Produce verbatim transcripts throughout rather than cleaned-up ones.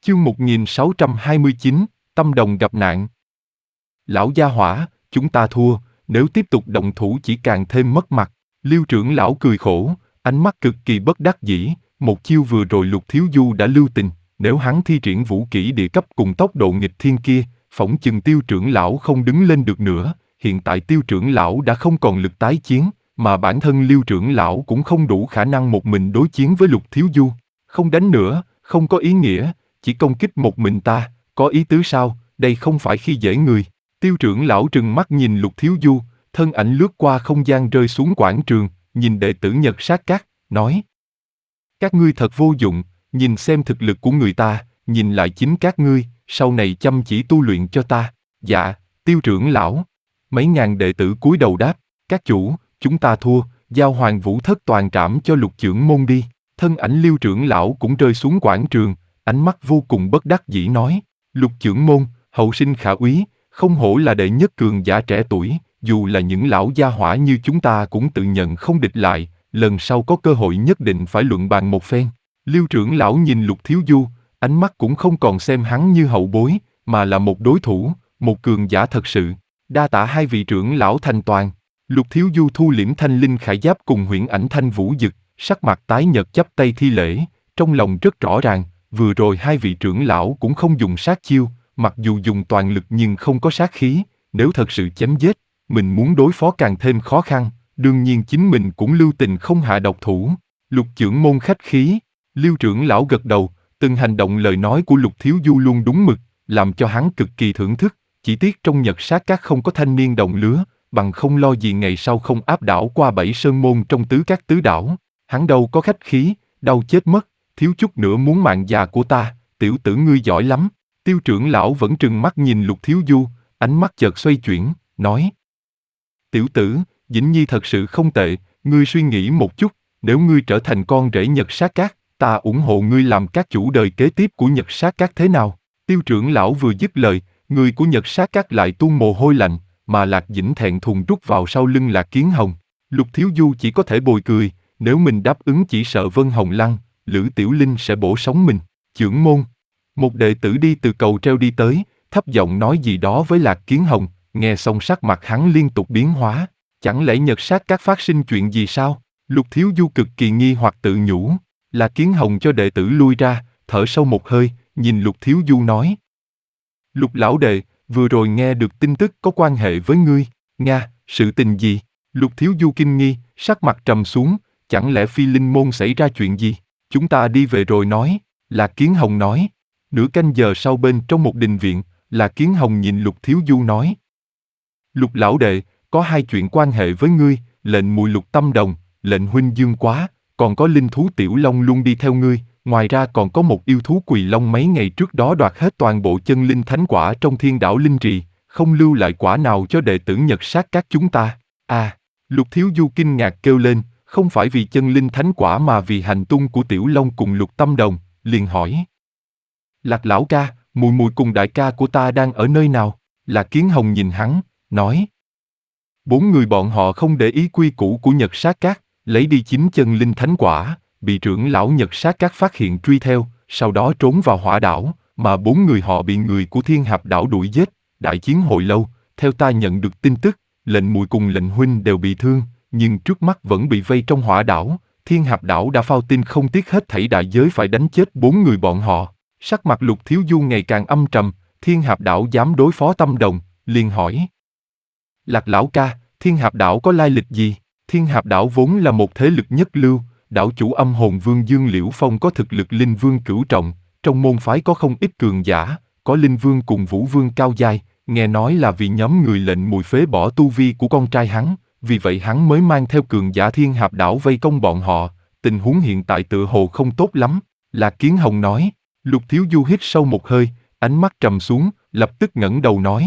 Chương một nghìn sáu trăm hai mươi chín, Tâm Đồng gặp nạn. Lão gia hỏa, chúng ta thua, nếu tiếp tục động thủ chỉ càng thêm mất mặt. Liêu trưởng lão cười khổ, ánh mắt cực kỳ bất đắc dĩ, một chiêu vừa rồi Lục Thiếu Du đã lưu tình, nếu hắn thi triển vũ kỹ địa cấp cùng tốc độ nghịch thiên kia, phỏng chừng Tiêu trưởng lão không đứng lên được nữa. Hiện tại Tiêu trưởng lão đã không còn lực tái chiến, mà bản thân Liêu trưởng lão cũng không đủ khả năng một mình đối chiến với Lục Thiếu Du. Không đánh nữa, không có ý nghĩa, chỉ công kích một mình ta, có ý tứ sao, đây không phải khi dễ người. Tiêu trưởng lão trừng mắt nhìn Lục Thiếu Du, thân ảnh lướt qua không gian rơi xuống quảng trường, nhìn đệ tử Nhật Sát Các, nói: các ngươi thật vô dụng, nhìn xem thực lực của người ta, nhìn lại chính các ngươi, sau này chăm chỉ tu luyện cho ta. Dạ, Tiêu trưởng lão. Mấy ngàn đệ tử cúi đầu đáp: các chủ, chúng ta thua, giao Hoàng Vũ Thất toàn trảm cho Lục trưởng môn đi. Thân ảnh Liêu trưởng lão cũng rơi xuống quảng trường, ánh mắt vô cùng bất đắc dĩ nói: Lục trưởng môn, hậu sinh khả úy, không hổ là đệ nhất cường giả trẻ tuổi, dù là những lão gia hỏa như chúng ta cũng tự nhận không địch lại, lần sau có cơ hội nhất định phải luận bàn một phen. Liêu trưởng lão nhìn Lục Thiếu Du, ánh mắt cũng không còn xem hắn như hậu bối, mà là một đối thủ, một cường giả thật sự. Đa tạ hai vị trưởng lão thành toàn. Lục Thiếu Du thu liễm thanh linh khải giáp cùng huyễn ảnh thanh vũ dực, sắc mặt tái nhợt chắp tay thi lễ, trong lòng rất rõ ràng, vừa rồi hai vị trưởng lão cũng không dùng sát chiêu, mặc dù dùng toàn lực nhưng không có sát khí, nếu thật sự chém giết, mình muốn đối phó càng thêm khó khăn, đương nhiên chính mình cũng lưu tình không hạ độc thủ. Lục trưởng môn khách khí. Liêu trưởng lão gật đầu, từng hành động lời nói của Lục Thiếu Du luôn đúng mực, làm cho hắn cực kỳ thưởng thức, chỉ tiếc trong Nhật Sát Các không có thanh niên đồng lứa, bằng không lo gì ngày sau không áp đảo qua bảy sơn môn trong tứ các tứ đảo. Hắn đâu có khách khí, đau chết mất, thiếu chút nữa muốn mạng già của ta, tiểu tử ngươi giỏi lắm. Tiêu trưởng lão vẫn trừng mắt nhìn Lục Thiếu Du, ánh mắt chợt xoay chuyển, nói: tiểu tử, Dĩnh Nhi thật sự không tệ, ngươi suy nghĩ một chút, nếu ngươi trở thành con rể Nhật Sát Các, ta ủng hộ ngươi làm các chủ đời kế tiếp của Nhật Sát Các thế nào? Tiêu trưởng lão vừa dứt lời, người của Nhật Sát Các lại tuôn mồ hôi lạnh, mà Lạc Dĩnh thẹn thùng rút vào sau lưng Lạc Kiến Hồng. Lục Thiếu Du chỉ có thể bồi cười, nếu mình đáp ứng chỉ sợ Vân Hồng Lăng, Lữ Tiểu Linh sẽ bổ sống mình. Trưởng môn. Một đệ tử đi từ cầu treo đi tới, thấp giọng nói gì đó với Lạc Kiến Hồng, nghe xong sắc mặt hắn liên tục biến hóa. Chẳng lẽ Nhật Sát Các phát sinh chuyện gì sao? Lục Thiếu Du cực kỳ nghi hoặc tự nhủ. Lạc Kiến Hồng cho đệ tử lui ra, thở sâu một hơi, nhìn Lục Thiếu Du nói: Lục lão đệ, vừa rồi nghe được tin tức có quan hệ với ngươi. Nga, sự tình gì? Lục Thiếu Du kinh nghi, sắc mặt trầm xuống, chẳng lẽ Phi Linh môn xảy ra chuyện gì? Chúng ta đi về rồi nói. Lạc Kiến Hồng nói. Nửa canh giờ sau bên trong một đình viện, Lạc Kiến Hồng nhìn Lục Thiếu Du nói: Lục lão đệ, có hai chuyện quan hệ với ngươi, lệnh mùi Lục Tâm Đồng, lệnh huynh Dương Quá, còn có linh thú Tiểu Long luôn đi theo ngươi, ngoài ra còn có một yêu thú Quỳ Long mấy ngày trước đó đoạt hết toàn bộ chân linh thánh quả trong Thiên Đảo Linh Trì, không lưu lại quả nào cho đệ tử Nhật Sát Các chúng ta. À, Lục Thiếu Du kinh ngạc kêu lên, không phải vì chân linh thánh quả mà vì hành tung của Tiểu Long cùng Lục Tâm Đồng, liền hỏi: Lạc lão ca, mùi mùi cùng đại ca của ta đang ở nơi nào? Lạc Kiến Hồng nhìn hắn, nói: bốn người bọn họ không để ý quy củ của Nhật Sát Các, lấy đi chính chân linh thánh quả, bị trưởng lão Nhật Sát Các phát hiện truy theo, sau đó trốn vào Hỏa Đảo, mà bốn người họ bị người của Thiên Hạp Đảo đuổi giết. Đại chiến hồi lâu, theo ta nhận được tin tức, lệnh mùi cùng lệnh huynh đều bị thương, nhưng trước mắt vẫn bị vây trong Hỏa Đảo. Thiên Hạp Đảo đã phao tin không tiếc hết thảy đại giới phải đánh chết bốn người bọn họ. Sắc mặt Lục Thiếu Du ngày càng âm trầm, Thiên Hạp Đảo dám đối phó Tâm Đồng, liền hỏi: Lạc lão ca, Thiên Hạp Đảo có lai lịch gì? Thiên Hạp Đảo vốn là một thế lực nhất lưu, đảo chủ âm hồn vương Dương Liễu Phong có thực lực linh vương cửu trọng, trong môn phái có không ít cường giả, có linh vương cùng vũ vương cao giai, nghe nói là vì nhóm người lệnh mùi phế bỏ tu vi của con trai hắn, vì vậy hắn mới mang theo cường giả Thiên Hạp Đảo vây công bọn họ, tình huống hiện tại tựa hồ không tốt lắm. Lạc Kiến Hồng nói. Lục Thiếu Du hít sâu một hơi, ánh mắt trầm xuống, lập tức ngẩng đầu nói: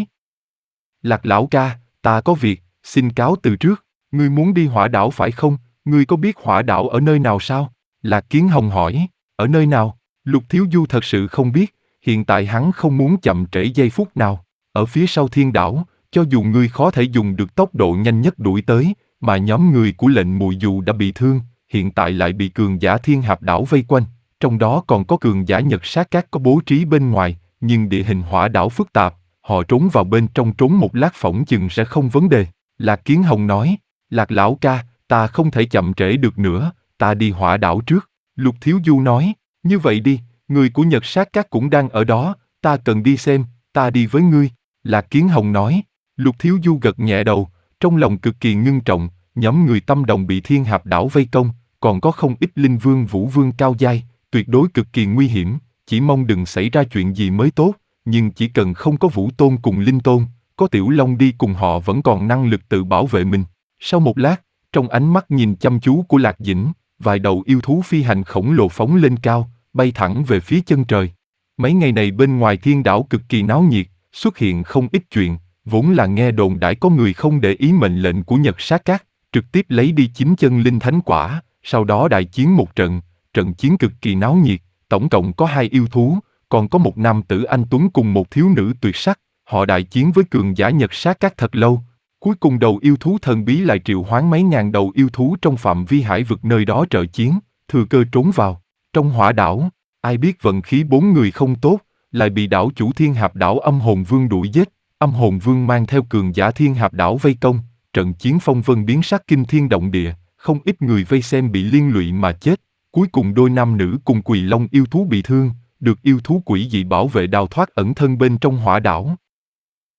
Lạc lão ca, ta có việc, xin cáo từ trước. Ngươi muốn đi Hỏa Đảo phải không? Ngươi có biết Hỏa Đảo ở nơi nào sao? Lạc Kiến Hồng hỏi. Ở nơi nào? Lục Thiếu Du thật sự không biết, hiện tại hắn không muốn chậm trễ giây phút nào. Ở phía sau Thiên Đảo, cho dù ngươi khó thể dùng được tốc độ nhanh nhất đuổi tới, mà nhóm người của lệnh mùi dù đã bị thương, hiện tại lại bị cường giả Thiên Hạp Đảo vây quanh, trong đó còn có cường giả Nhật Sát Các có bố trí bên ngoài, nhưng địa hình hỏa đảo phức tạp, họ trốn vào bên trong trốn một lát phỏng chừng sẽ không vấn đề. Lạc Kiến Hồng nói, Lạc lão ca, ta không thể chậm trễ được nữa, ta đi hỏa đảo trước. Lục Thiếu Du nói, như vậy đi, người của Nhật Sát Các cũng đang ở đó, ta cần đi xem, ta đi với ngươi. Lạc Kiến Hồng nói, Lục Thiếu Du gật nhẹ đầu, trong lòng cực kỳ ngưng trọng, nhóm người Tâm Đồng bị Thiên Hạp đảo vây công, còn có không ít linh vương vũ vương cao giai, tuyệt đối cực kỳ nguy hiểm, chỉ mong đừng xảy ra chuyện gì mới tốt, nhưng chỉ cần không có Vũ Tôn cùng Linh Tôn, có Tiểu Long đi cùng họ vẫn còn năng lực tự bảo vệ mình. Sau một lát, trong ánh mắt nhìn chăm chú của Lạc Dĩnh, vài đầu yêu thú phi hành khổng lồ phóng lên cao, bay thẳng về phía chân trời. Mấy ngày này bên ngoài thiên đảo cực kỳ náo nhiệt, xuất hiện không ít chuyện, vốn là nghe đồn đãi có người không để ý mệnh lệnh của Nhật Sát Các, trực tiếp lấy đi chín chân linh thánh quả, sau đó đại chiến một trận, trận chiến cực kỳ náo nhiệt, tổng cộng có hai yêu thú, còn có một nam tử anh tuấn cùng một thiếu nữ tuyệt sắc, họ đại chiến với cường giả Nhật Sát Các thật lâu. Cuối cùng đầu yêu thú thần bí lại triệu hoán mấy ngàn đầu yêu thú trong phạm vi hải vực nơi đó trợ chiến, thừa cơ trốn vào. Trong hỏa đảo, ai biết vận khí bốn người không tốt, lại bị đảo chủ Thiên Hạp đảo Âm Hồn Vương đuổi giết. Âm Hồn Vương mang theo cường giả Thiên Hạp đảo vây công, trận chiến phong vân biến sắc kinh thiên động địa, không ít người vây xem bị liên lụy mà chết. Cuối cùng đôi nam nữ cùng Quỳ Long yêu thú bị thương, được yêu thú quỷ dị bảo vệ đào thoát ẩn thân bên trong hỏa đảo.